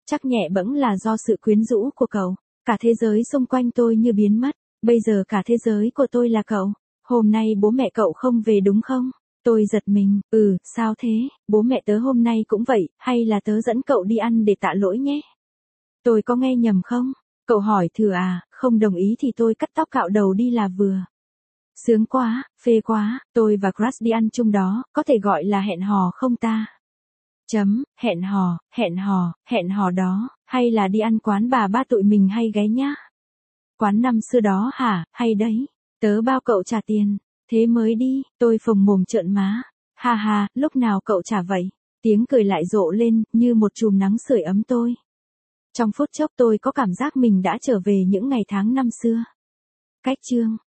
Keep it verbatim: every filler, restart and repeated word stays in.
Chắc nhẹ bẫng là do sự quyến rũ của cậu. Cả thế giới xung quanh tôi như biến mất. Bây giờ cả thế giới của tôi là cậu. Hôm nay bố mẹ cậu không về đúng không? Tôi giật mình, ừ, sao thế, bố mẹ tớ hôm nay cũng vậy, hay là tớ dẫn cậu đi ăn để tạ lỗi nhé? Tôi có nghe nhầm không? Cậu hỏi thử à, không đồng ý thì tôi cắt tóc cạo đầu đi là vừa. Sướng quá, phê quá, tôi và Crush đi ăn chung đó, có thể gọi là hẹn hò không ta? Chấm, hẹn hò, hẹn hò, hẹn hò đó, hay là đi ăn quán bà ba tụi mình hay ghé nhá? Quán năm xưa đó hả, hay đấy, tớ bao cậu trả tiền, thế mới đi, tôi phồng mồm trợn má. Ha ha, lúc nào cậu trả vậy? Tiếng cười lại rộ lên, như một chùm nắng sưởi ấm tôi. Trong phút chốc tôi có cảm giác mình đã trở về những ngày tháng năm xưa. Cách chương